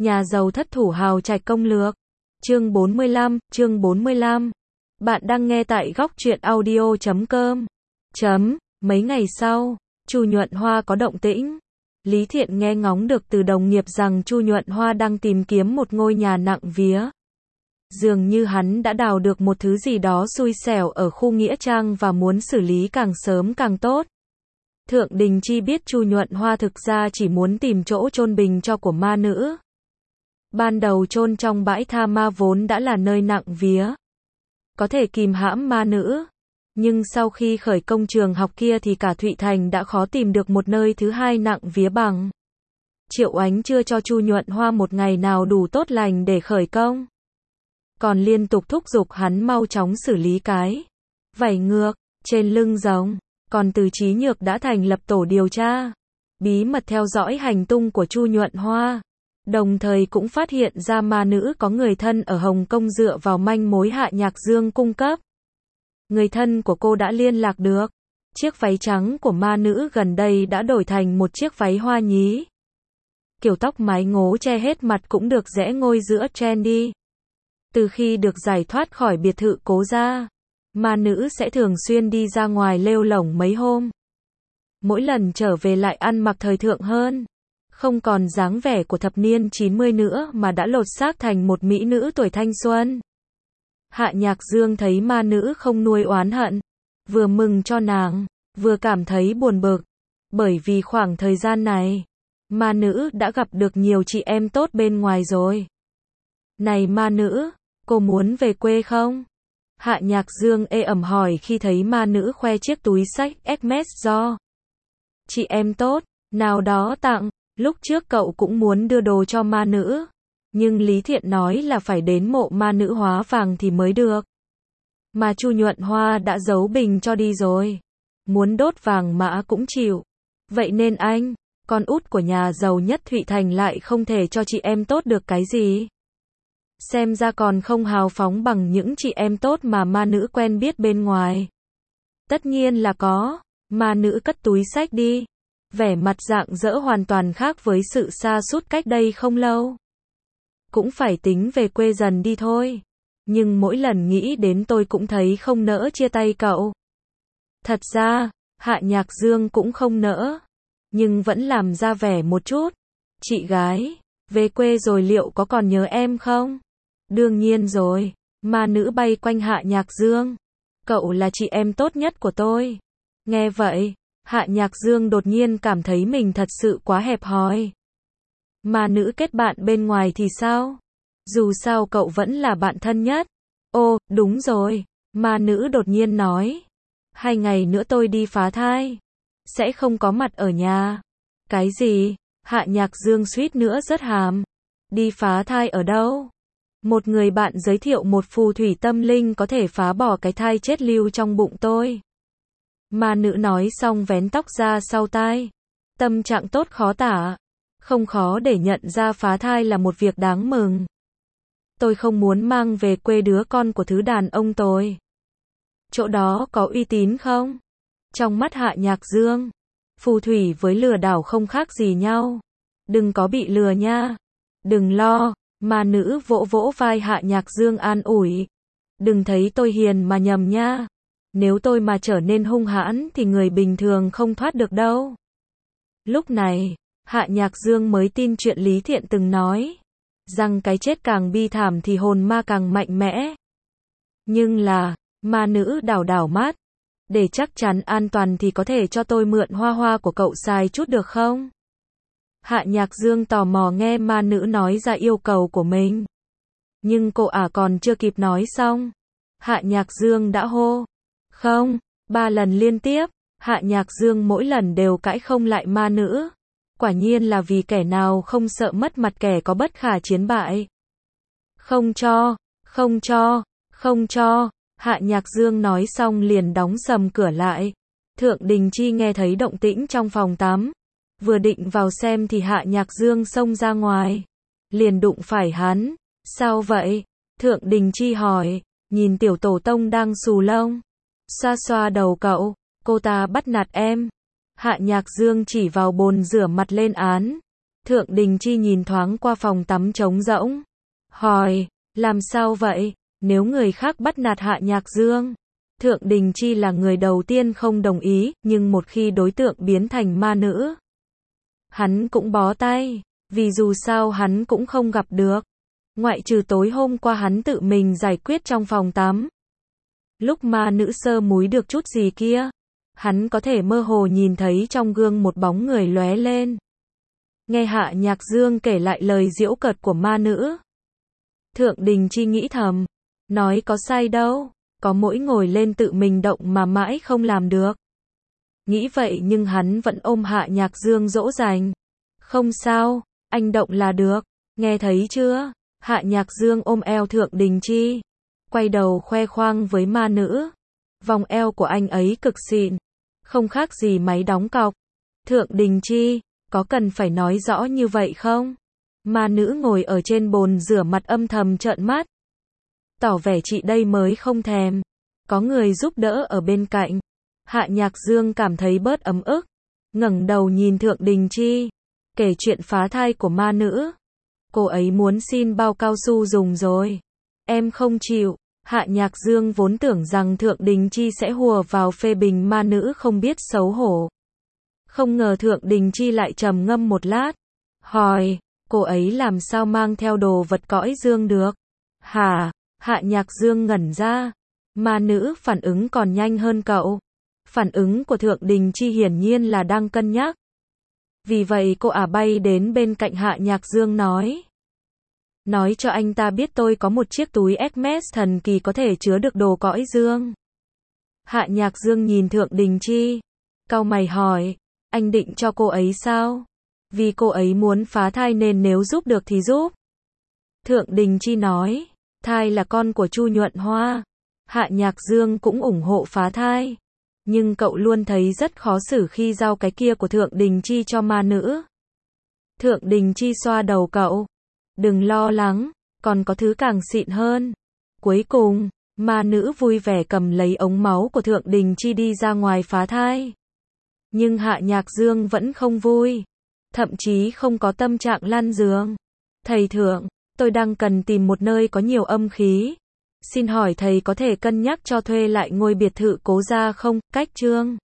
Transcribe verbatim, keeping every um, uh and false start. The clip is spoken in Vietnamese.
Nhà giàu thất thủ hào trạch công lược. Chương bốn mươi lăm, chương bốn mươi lăm. Bạn đang nghe tại góc truyện audio chấm com. Chấm, mấy ngày sau, Chu Nhuận Hoa có động tĩnh. Lý Thiện nghe ngóng được từ đồng nghiệp rằng Chu Nhuận Hoa đang tìm kiếm một ngôi nhà nặng vía. Dường như hắn đã đào được một thứ gì đó xui xẻo ở khu Nghĩa Trang và muốn xử lý càng sớm càng tốt. Thượng Đình Chi biết Chu Nhuận Hoa thực ra chỉ muốn tìm chỗ chôn bình cho của ma nữ. Ban đầu chôn trong bãi tha ma vốn đã là nơi nặng vía, có thể kìm hãm ma nữ. Nhưng sau khi khởi công trường học kia thì cả Thụy Thành đã khó tìm được một nơi thứ hai nặng vía bằng. Triệu Ánh chưa cho Chu Nhuận Hoa một ngày nào đủ tốt lành để khởi công, còn liên tục thúc giục hắn mau chóng xử lý cái vảy ngược trên lưng rồng. Còn Từ Chí Nhược đã thành lập tổ điều tra, bí mật theo dõi hành tung của Chu Nhuận Hoa, đồng thời cũng phát hiện ra ma nữ có người thân ở Hồng Kông dựa vào manh mối Hạ Nhạc Dương cung cấp. Người thân của cô đã liên lạc được. Chiếc váy trắng của ma nữ gần đây đã đổi thành một chiếc váy hoa nhí. Kiểu tóc mái ngố che hết mặt cũng được rẽ ngôi giữa trendy. Từ khi được giải thoát khỏi biệt thự Cố gia, ma nữ sẽ thường xuyên đi ra ngoài lêu lổng mấy hôm. Mỗi lần trở về lại ăn mặc thời thượng hơn, không còn dáng vẻ của thập niên chín mươi nữa mà đã lột xác thành một mỹ nữ tuổi thanh xuân. Hạ Nhạc Dương thấy ma nữ không nuôi oán hận, vừa mừng cho nàng, vừa cảm thấy buồn bực, bởi vì khoảng thời gian này, ma nữ đã gặp được nhiều chị em tốt bên ngoài rồi. Này ma nữ, cô muốn về quê không? Hạ Nhạc Dương ê ẩm hỏi khi thấy ma nữ khoe chiếc túi xách Hermes do chị em tốt nào đó tặng. Lúc trước cậu cũng muốn đưa đồ cho ma nữ, nhưng Lý Thiện nói là phải đến mộ ma nữ hóa vàng thì mới được. Mà Chu Nhuận Hoa đã giấu bình cho đi rồi, muốn đốt vàng mã cũng chịu. Vậy nên anh, con út của nhà giàu nhất Thụy Thành lại không thể cho chị em tốt được cái gì. Xem ra còn không hào phóng bằng những chị em tốt mà ma nữ quen biết bên ngoài. Tất nhiên là có. Ma nữ cất túi xách đi, vẻ mặt rạng rỡ hoàn toàn khác với sự sa sút cách đây không lâu. Cũng phải tính về quê dần đi thôi. Nhưng mỗi lần nghĩ đến tôi cũng thấy không nỡ chia tay cậu. Thật ra, Hạ Nhạc Dương cũng không nỡ, nhưng vẫn làm ra vẻ một chút. Chị gái, về quê rồi liệu có còn nhớ em không? Đương nhiên rồi. Ma nữ bay quanh Hạ Nhạc Dương. Cậu là chị em tốt nhất của tôi. Nghe vậy, Hạ Nhạc Dương đột nhiên cảm thấy mình thật sự quá hẹp hòi. Ma nữ kết bạn bên ngoài thì sao? Dù sao cậu vẫn là bạn thân nhất. Ô, đúng rồi. Ma nữ đột nhiên nói. Hai ngày nữa tôi đi phá thai, sẽ không có mặt ở nhà. Cái gì? Hạ Nhạc Dương suýt nữa rớt hàm. Đi phá thai ở đâu? Một người bạn giới thiệu một phù thủy tâm linh có thể phá bỏ cái thai chết lưu trong bụng tôi. Ma nữ nói xong vén tóc ra sau tai. Tâm trạng tốt khó tả. Không khó để nhận ra phá thai là một việc đáng mừng. Tôi không muốn mang về quê đứa con của thứ đàn ông tôi. Chỗ đó có uy tín không? Trong mắt Hạ Nhạc Dương, phù thủy với lừa đảo không khác gì nhau. Đừng có bị lừa nha. Đừng lo. Ma nữ vỗ vỗ vai Hạ Nhạc Dương an ủi. Đừng thấy tôi hiền mà nhầm nha. Nếu tôi mà trở nên hung hãn thì người bình thường không thoát được đâu. Lúc này, Hạ Nhạc Dương mới tin chuyện Lý Thiện từng nói, rằng cái chết càng bi thảm thì hồn ma càng mạnh mẽ. Nhưng là, ma nữ đảo đảo mắt. Để chắc chắn an toàn thì có thể cho tôi mượn hoa hoa của cậu xài chút được không? Hạ Nhạc Dương tò mò nghe ma nữ nói ra yêu cầu của mình. Nhưng cô ả còn chưa kịp nói xong, Hạ Nhạc Dương đã hô. Không, ba lần liên tiếp, Hạ Nhạc Dương mỗi lần đều cãi không lại ma nữ. Quả nhiên là vì kẻ nào không sợ mất mặt kẻ có bất khả chiến bại. Không cho, không cho, không cho. Hạ Nhạc Dương nói xong liền đóng sầm cửa lại. Thượng Đình Chi nghe thấy động tĩnh trong phòng tắm, vừa định vào xem thì Hạ Nhạc Dương xông ra ngoài, liền đụng phải hắn. Sao vậy? Thượng Đình Chi hỏi, nhìn tiểu tổ tông đang xù lông. Xoa xoa đầu cậu, cô ta bắt nạt em. Hạ Nhạc Dương chỉ vào bồn rửa mặt lên án. Thượng Đình Chi nhìn thoáng qua phòng tắm trống rỗng. Hỏi, làm sao vậy? Nếu người khác bắt nạt Hạ Nhạc Dương, Thượng Đình Chi là người đầu tiên không đồng ý, nhưng một khi đối tượng biến thành ma nữ, hắn cũng bó tay, vì dù sao hắn cũng không gặp được. Ngoại trừ tối hôm qua hắn tự mình giải quyết trong phòng tắm. Lúc ma nữ sơ múi được chút gì kia, hắn có thể mơ hồ nhìn thấy trong gương một bóng người lóe lên. Nghe Hạ Nhạc Dương kể lại lời giễu cợt của ma nữ, Thượng Đình Chi nghĩ thầm, nói có sai đâu, có mỗi ngồi lên tự mình động mà mãi không làm được. Nghĩ vậy nhưng hắn vẫn ôm Hạ Nhạc Dương dỗ dành. Không sao, anh động là được, nghe thấy chưa? Hạ Nhạc Dương ôm eo Thượng Đình Chi, quay đầu khoe khoang với ma nữ. Vòng eo của anh ấy cực xịn, không khác gì máy đóng cọc. Thượng Đình Chi, có cần phải nói rõ như vậy không? Ma nữ ngồi ở trên bồn rửa mặt âm thầm trợn mắt, tỏ vẻ chị đây mới không thèm. Có người giúp đỡ ở bên cạnh. Hạ Nhạc Dương cảm thấy bớt ấm ức, ngẩng đầu nhìn Thượng Đình Chi, kể chuyện phá thai của ma nữ. Cô ấy muốn xin bao cao su dùng rồi. Em không chịu. Hạ Nhạc Dương vốn tưởng rằng Thượng Đình Chi sẽ hùa vào phê bình ma nữ không biết xấu hổ. Không ngờ Thượng Đình Chi lại trầm ngâm một lát, hỏi, cô ấy làm sao mang theo đồ vật cõi dương được? Hả? Hạ Nhạc Dương ngẩn ra. Ma nữ phản ứng còn nhanh hơn cậu. Phản ứng của Thượng Đình Chi hiển nhiên là đang cân nhắc. Vì vậy cô ả bay đến bên cạnh Hạ Nhạc Dương nói. Nói cho anh ta biết tôi có một chiếc túi Hermes thần kỳ có thể chứa được đồ cõi dương. Hạ Nhạc Dương nhìn Thượng Đình Chi, cau mày hỏi, anh định cho cô ấy sao? Vì cô ấy muốn phá thai nên nếu giúp được thì giúp. Thượng Đình Chi nói, thai là con của Chu Nhuận Hoa. Hạ Nhạc Dương cũng ủng hộ phá thai. Nhưng cậu luôn thấy rất khó xử khi giao cái kia của Thượng Đình Chi cho ma nữ. Thượng Đình Chi xoa đầu cậu. Đừng lo lắng, còn có thứ càng xịn hơn. Cuối cùng, ma nữ vui vẻ cầm lấy ống máu của Thượng Đình Chi đi ra ngoài phá thai. Nhưng Hạ Nhạc Dương vẫn không vui. Thậm chí không có tâm trạng lăn giường. Thầy Thượng, tôi đang cần tìm một nơi có nhiều âm khí. Xin hỏi thầy có thể cân nhắc cho thuê lại ngôi biệt thự Cố Gia không? Cách Trương